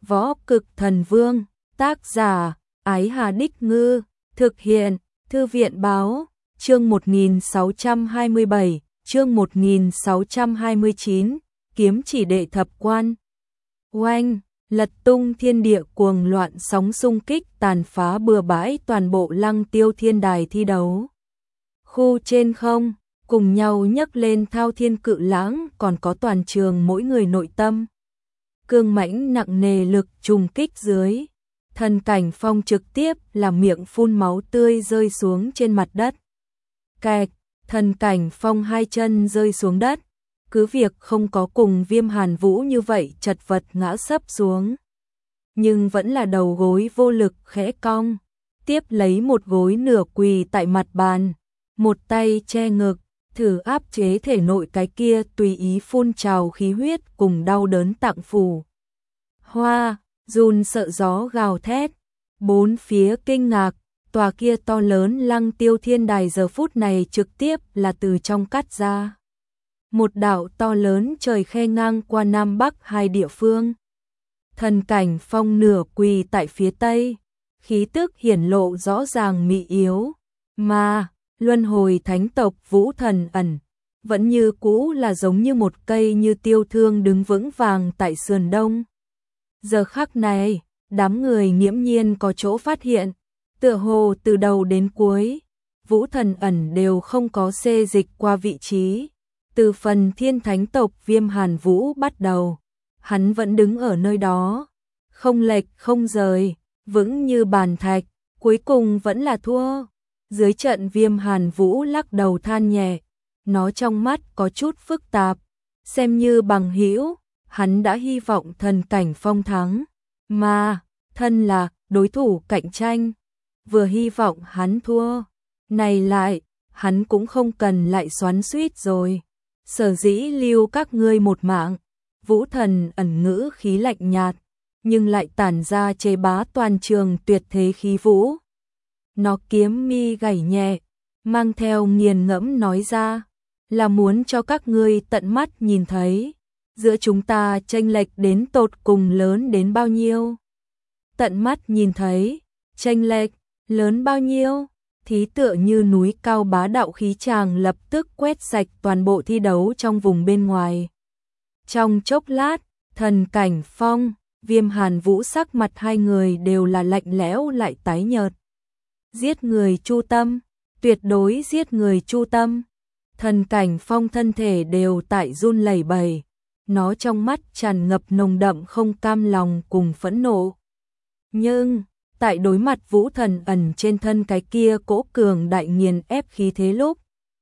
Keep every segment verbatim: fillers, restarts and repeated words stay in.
Võ Cực Thần Vương, tác giả, Ái Hà Đích Ngư, thực hiện, Thư viện Báo, chương một nghìn sáu trăm hai mươi bảy, chương một nghìn sáu trăm hai mươi chín, kiếm chỉ đệ thập quan. Oanh, lật tung thiên địa cuồng loạn sóng xung kích tàn phá bừa bãi toàn bộ Lăng Tiêu Thiên Đài thi đấu. Khu trên không, cùng nhau nhấc lên thao thiên cự lãng còn có toàn trường mỗi người nội tâm. Cương mãnh nặng nề lực trùng kích dưới. Thần Cảnh Phong trực tiếp là miệng phun máu tươi rơi xuống trên mặt đất. Kẹt, Thần Cảnh Phong hai chân rơi xuống đất. Cứ việc không có cùng Viêm Hàn Vũ như vậy chật vật ngã sấp xuống. Nhưng vẫn là đầu gối vô lực khẽ cong. Tiếp lấy một gối nửa quỳ tại mặt bàn. Một tay che ngực, thử áp chế thể nội cái kia tùy ý phun trào khí huyết cùng đau đớn tạng phủ. Hoa, run sợ gió gào thét. Bốn phía kinh ngạc, tòa kia to lớn Lăng Tiêu Thiên Đài giờ phút này trực tiếp là từ trong cắt ra. Một đạo to lớn trời khe ngang qua Nam Bắc hai địa phương. Thần Cảnh Phong nửa quỳ tại phía Tây, khí tức hiển lộ rõ ràng mị yếu, mà luân hồi thánh tộc Vũ Thần Ẩn vẫn như cũ là giống như một cây như tiêu thương đứng vững vàng tại sườn đông. Giờ khắc này, đám người nghiễm nhiên có chỗ phát hiện, tựa hồ từ đầu đến cuối, Vũ Thần Ẩn đều không có xê dịch qua vị trí. Từ phần thiên thánh tộc Viêm Hàn Vũ bắt đầu, hắn vẫn đứng ở nơi đó, không lệch không rời, vững như bàn thạch, cuối cùng vẫn là thua. Dưới trận Viêm Hàn Vũ lắc đầu than nhẹ, nó trong mắt có chút phức tạp, xem như bằng hữu, hắn đã hy vọng Thần Cảnh Phong thắng, mà thân là đối thủ cạnh tranh, vừa hy vọng hắn thua, này lại, hắn cũng không cần lại xoắn xuýt rồi. Sở dĩ lưu các ngươi một mạng, Vũ Thần Ẩn ngữ khí lạnh nhạt, nhưng lại tản ra chế bá toàn trường tuyệt thế khí vũ. Nó kiếm mi gảy nhẹ, mang theo nghiền ngẫm nói ra, là muốn cho các ngươi tận mắt nhìn thấy, giữa chúng ta chênh lệch đến tột cùng lớn đến bao nhiêu. Tận mắt nhìn thấy, chênh lệch lớn bao nhiêu, thí tựa như núi cao bá đạo khí tràng lập tức quét sạch toàn bộ thi đấu trong vùng bên ngoài. Trong chốc lát, Thần Cảnh Phong, Viêm Hàn Vũ sắc mặt hai người đều là lạnh lẽo lại tái nhợt. Giết người chu tâm, tuyệt đối giết người chu tâm. Thần Cảnh Phong thân thể đều tại run lẩy bẩy, nó trong mắt tràn ngập nồng đậm không cam lòng cùng phẫn nộ. Nhưng tại đối mặt Vũ Thần Ẩn trên thân cái kia cỗ cường đại nghiền ép khí thế lúc,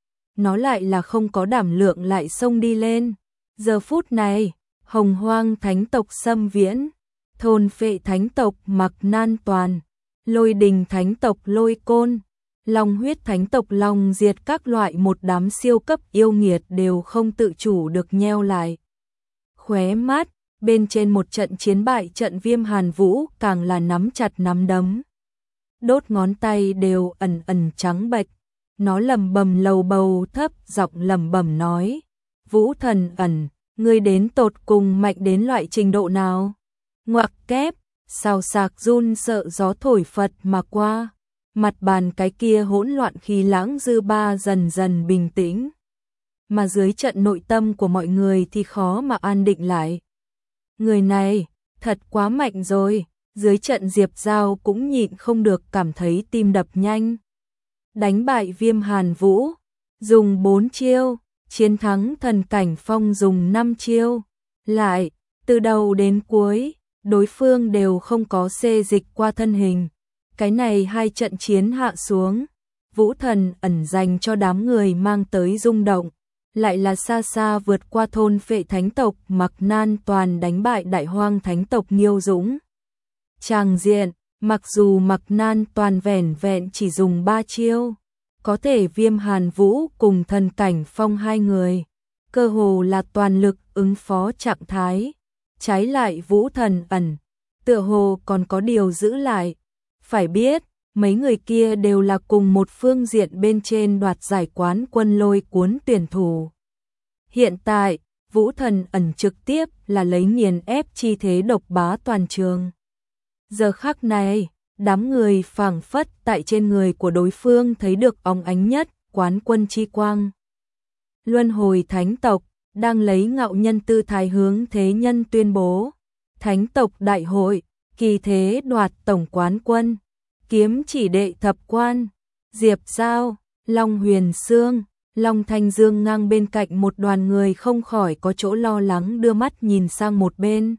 nó lại là không có đảm lượng lại xông đi lên. Giờ phút này, Hồng Hoang Thánh tộc Xâm Viễn, Thôn Phệ Thánh tộc Mạc Nan Toàn, Lôi Đình Thánh tộc Lôi Côn, Long Huyết Thánh tộc Long Diệt các loại một đám siêu cấp yêu nghiệt đều không tự chủ được nheo lại khóe mắt. Bên trên một trận chiến bại trận Viêm Hàn Vũ càng là nắm chặt nắm đấm. Đốt ngón tay đều ẩn ẩn trắng bệch. Nó lầm bầm lầu bầu thấp giọng lầm bầm nói. Vũ Thần Ẩn, ngươi đến tột cùng mạnh đến loại trình độ nào? Ngoặc kép, xào xạc run sợ gió thổi phật mà qua. Mặt bàn cái kia hỗn loạn khí lãng dư ba dần dần bình tĩnh. Mà dưới trận nội tâm của mọi người thì khó mà an định lại. Người này, thật quá mạnh rồi, dưới trận Diệp Giao cũng nhịn không được cảm thấy tim đập nhanh. Đánh bại Viêm Hàn Vũ, dùng bốn chiêu, chiến thắng Thần Cảnh Phong dùng năm chiêu. Lại, từ đầu đến cuối, đối phương đều không có xê dịch qua thân hình. Cái này hai trận chiến hạ xuống, Vũ Thần Ẩn dành cho đám người mang tới rung động. Lại là xa xa vượt qua Thôn Phệ Thánh tộc Mạc Nan Toàn đánh bại Đại Hoang Thánh tộc Nghiêu Dũng. Tràng diện, mặc dù Mạc Nan Toàn vẻn vẹn chỉ dùng ba chiêu, có thể Viêm Hàn Vũ cùng Thần Cảnh Phong hai người, cơ hồ là toàn lực ứng phó trạng thái. Trái lại Vũ Thần Ẩn, tựa hồ còn có điều giữ lại. Phải biết, mấy người kia đều là cùng một phương diện bên trên đoạt giải quán quân lôi cuốn tuyển thủ. Hiện tại, Vũ Thần Ẩn trực tiếp là lấy nghiền ép chi thế độc bá toàn trường. Giờ khắc này, đám người phảng phất tại trên người của đối phương thấy được óng ánh nhất quán quân chi quang. Luân hồi thánh tộc đang lấy ngạo nhân tư thái hướng thế nhân tuyên bố thánh tộc đại hội, kỳ thế đoạt tổng quán quân, kiếm chỉ đệ thập quan, Diệp Giao, Long Huyền Sương, Long Thanh Dương ngang bên cạnh một đoàn người không khỏi có chỗ lo lắng đưa mắt nhìn sang một bên.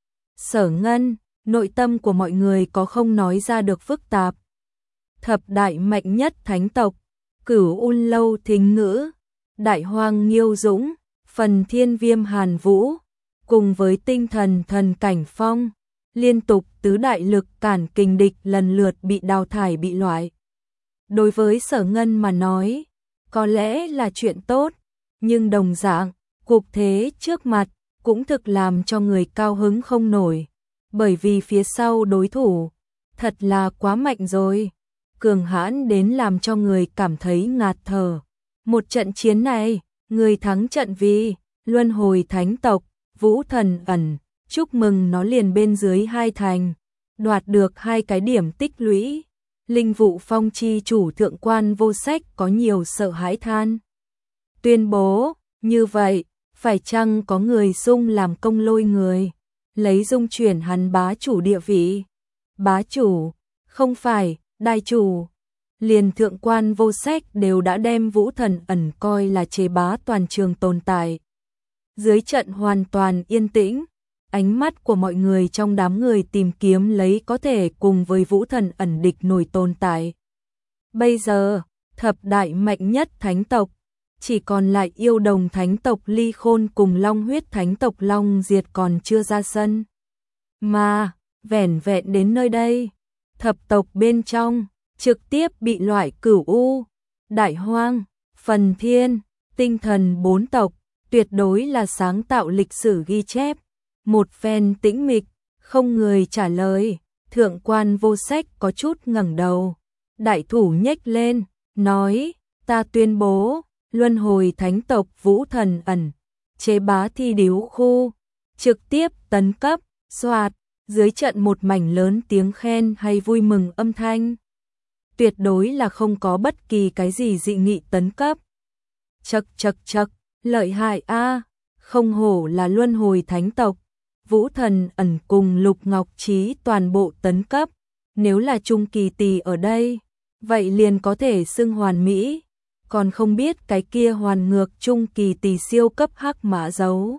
Sở Ngân, nội tâm của mọi người có không nói ra được phức tạp. Thập đại mạnh nhất thánh tộc, Cửu Un Lâu Thính Ngữ, Đại Hoang Nghiêu Dũng, Phần Thiên Viêm Hàn Vũ, cùng với tinh thần thần cảnh phong, liên tục tứ đại lực cản kình địch lần lượt bị đào thải bị loại. Đối với Sở Ngân mà nói, có lẽ là chuyện tốt, nhưng đồng dạng, cục thế trước mặt cũng thực làm cho người cao hứng không nổi, bởi vì phía sau đối thủ thật là quá mạnh rồi, cường hãn đến làm cho người cảm thấy ngạt thở. Một trận chiến này, người thắng trận vì Luân Hồi Thánh tộc, Vũ Thần Ẩn, chúc mừng nó liền bên dưới hai thành, đoạt được hai cái điểm tích lũy. Linh Vụ Phong chi chủ Thượng Quan Vô Sách có nhiều sợ hãi than. Tuyên bố, như vậy, phải chăng có người dung làm công lôi người, lấy dung chuyển hắn bá chủ địa vị? Bá chủ, không phải, đại chủ. Liền Thượng Quan Vô Sách đều đã đem Vũ Thần Ẩn coi là chế bá toàn trường tồn tại. Dưới trận hoàn toàn yên tĩnh, ánh mắt của mọi người trong đám người tìm kiếm lấy có thể cùng với Vũ Thần Ẩn địch nổi tồn tại. Bây giờ, thập đại mạnh nhất thánh tộc, chỉ còn lại Yêu Đồng thánh tộc Ly Khôn cùng Long Huyết thánh tộc Long Diệt còn chưa ra sân. Mà, vẻn vẹn đến nơi đây, thập tộc bên trong, trực tiếp bị loại Cửu U, Đại Hoang, Phần Thiên, Tinh Thần bốn tộc, tuyệt đối là sáng tạo lịch sử ghi chép. Một phen tĩnh mịch, không người trả lời, Thượng Quan Vô Sách có chút ngẩng đầu, đại thủ nhếch lên, nói, ta tuyên bố, Luân Hồi Thánh tộc Vũ Thần Ẩn, chế bá thi điếu khu, trực tiếp tấn cấp, soạt, dưới trận một mảnh lớn tiếng khen hay vui mừng âm thanh. Tuyệt đối là không có bất kỳ cái gì dị nghị tấn cấp. Chậc chậc chậc, lợi hại a, không hổ là Luân Hồi Thánh tộc. Vũ Thần Ẩn cùng Lục Ngọc Trí toàn bộ tấn cấp, nếu là Trung Kỳ Tỷ ở đây, vậy liền có thể xưng hoàn mỹ, còn không biết cái kia hoàn ngược Trung Kỳ Tỷ siêu cấp hắc mã giấu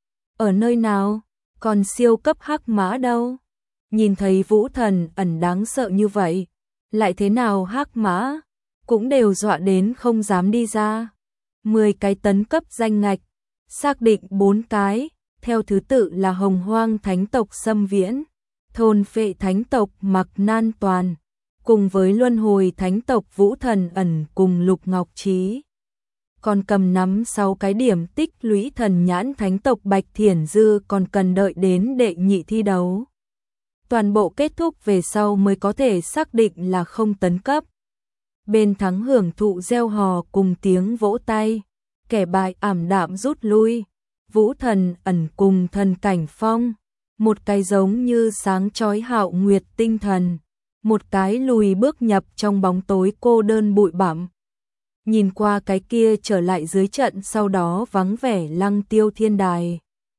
ở nơi nào, còn siêu cấp hắc mã đâu? Nhìn thấy Vũ Thần Ẩn đáng sợ như vậy, lại thế nào hắc mã cũng đều dọa đến không dám đi ra. mười cái tấn cấp danh ngạch, xác định bốn cái. Theo thứ tự là Hồng Hoang Thánh tộc Xâm Viễn, Thôn Phệ Thánh tộc Mặc Nan Toàn, cùng với Luân Hồi Thánh tộc Vũ Thần Ẩn cùng Lục Ngọc Trí. Còn cầm nắm sáu cái điểm tích lũy Thần Nhãn Thánh tộc Bạch Thiển Dư còn cần đợi đến đệ nhị thi đấu. Toàn bộ kết thúc về sau mới có thể xác định là không tấn cấp. Bên thắng hưởng thụ reo hò cùng tiếng vỗ tay, kẻ bại ảm đạm rút lui. Vũ Thần Ẩn cùng Thần Cảnh Phong, một cái giống như sáng chói Hạo Nguyệt tinh thần, một cái lùi bước nhập trong bóng tối cô đơn bụi bặm. Nhìn qua cái kia trở lại dưới trận sau đó vắng vẻ Lăng Tiêu Thiên Đài.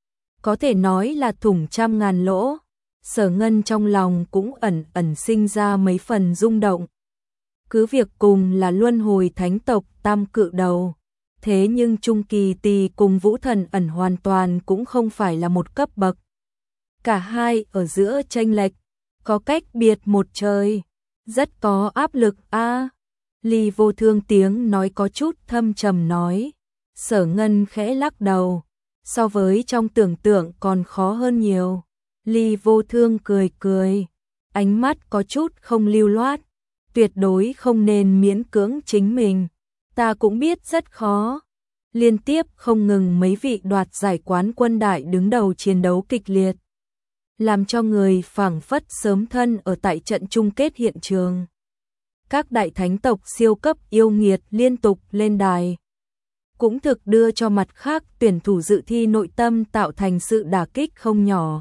Có thể nói là thủng trăm ngàn lỗ, Sở Ngân trong lòng cũng ẩn ẩn sinh ra mấy phần rung động. Cứ việc cùng là Luân Hồi Thánh tộc tam cự đầu, thế nhưng Trung Kỳ Tỷ cùng Vũ Thần Ẩn hoàn toàn cũng không phải là một cấp bậc. Cả hai ở giữa chênh lệch, có cách biệt một trời, rất có áp lực a. À, Ly Vô Thương tiếng nói có chút thâm trầm nói. Sở Ngân khẽ lắc đầu, so với trong tưởng tượng còn khó hơn nhiều. Ly Vô Thương cười cười, ánh mắt có chút không lưu loát, tuyệt đối không nên miễn cưỡng chính mình. Ta cũng biết rất khó. Liên tiếp không ngừng mấy vị đoạt giải quán quân đại đứng đầu chiến đấu kịch liệt, làm cho người phảng phất sớm thân ở tại trận chung kết hiện trường. Các đại thánh tộc siêu cấp yêu nghiệt liên tục lên đài. cũng thực đưa cho mặt khác tuyển thủ dự thi nội tâm tạo thành sự đả kích không nhỏ.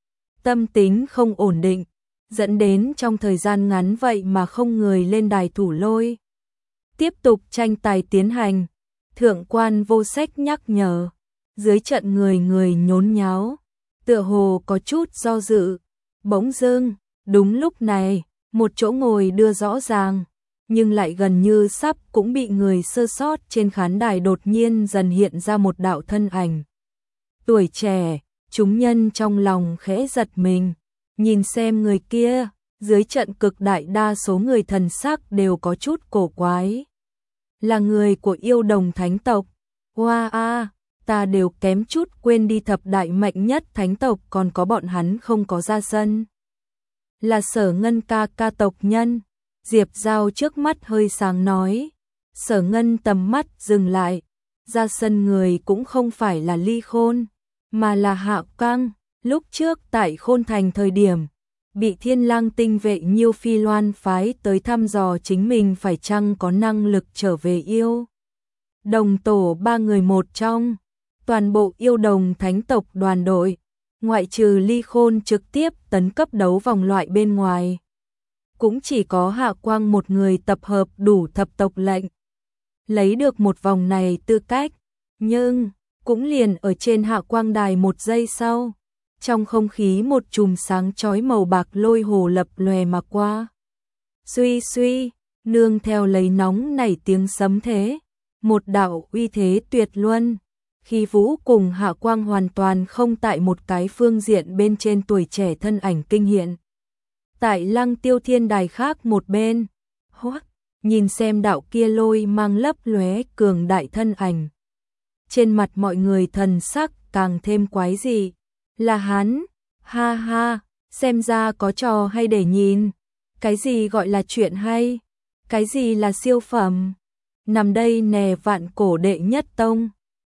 Tâm tính không ổn định, dẫn đến trong thời gian ngắn vậy mà không người lên đài thủ lôi. Tiếp tục tranh tài tiến hành, thượng quan Vô Sách nhắc nhở, dưới trận người người nhốn nháo, tựa hồ có chút do dự. Bỗng dưng, đúng lúc này, một chỗ ngồi đưa rõ ràng, nhưng lại gần như sắp cũng bị người sơ sót trên khán đài đột nhiên dần hiện ra một đạo thân ảnh. Tuổi trẻ, chúng nhân trong lòng khẽ giật mình, nhìn xem người kia, dưới trận cực đại đa số người thần sắc đều có chút cổ quái. Là người của Yêu Đồng Thánh tộc. Hoa a, ta đều kém chút quên đi thập đại mạnh nhất thánh tộc còn có bọn hắn không có ra sân. Là Sở Ngân ca ca tộc nhân. Diệp Giao trước mắt hơi sáng nói. Sở Ngân tầm mắt dừng lại, ra sân người cũng không phải là Ly Khôn, mà là Hạ Căng. Lúc trước tại Khôn Thành thời điểm, bị Thiên Lang tinh vệ Nhiêu Phi Loan phái tới thăm dò chính mình phải chăng có năng lực trở về Yêu Đồng tổ ba người một trong. Toàn bộ Yêu Đồng Thánh tộc đoàn đội, ngoại trừ Ly Khôn trực tiếp tấn cấp đấu vòng loại bên ngoài, cũng chỉ có Hạ Quang một người tập hợp đủ thập tộc lệnh, lấy được một vòng này tư cách. Nhưng cũng liền ở trên Hạ Quang đài một giây sau, trong không khí một chùm sáng chói màu bạc lôi hồ lập lòe mà qua. Suy suy, nương theo lấy nóng nảy tiếng sấm thế, một đạo uy thế tuyệt luân, khi Vũ cùng Hạ Quang hoàn toàn không tại một cái phương diện bên trên tuổi trẻ thân ảnh kinh hiện. Tại Lăng Tiêu Thiên đài khác một bên, hoắc, nhìn xem đạo kia lôi mang lấp lóe cường đại thân ảnh. Trên mặt mọi người thần sắc càng thêm quái dị. Là hắn, ha ha, xem ra có trò hay để nhìn. Cái gì gọi là chuyện hay? Cái gì là siêu phẩm? Nằm đây nè vạn cổ đệ nhất tông.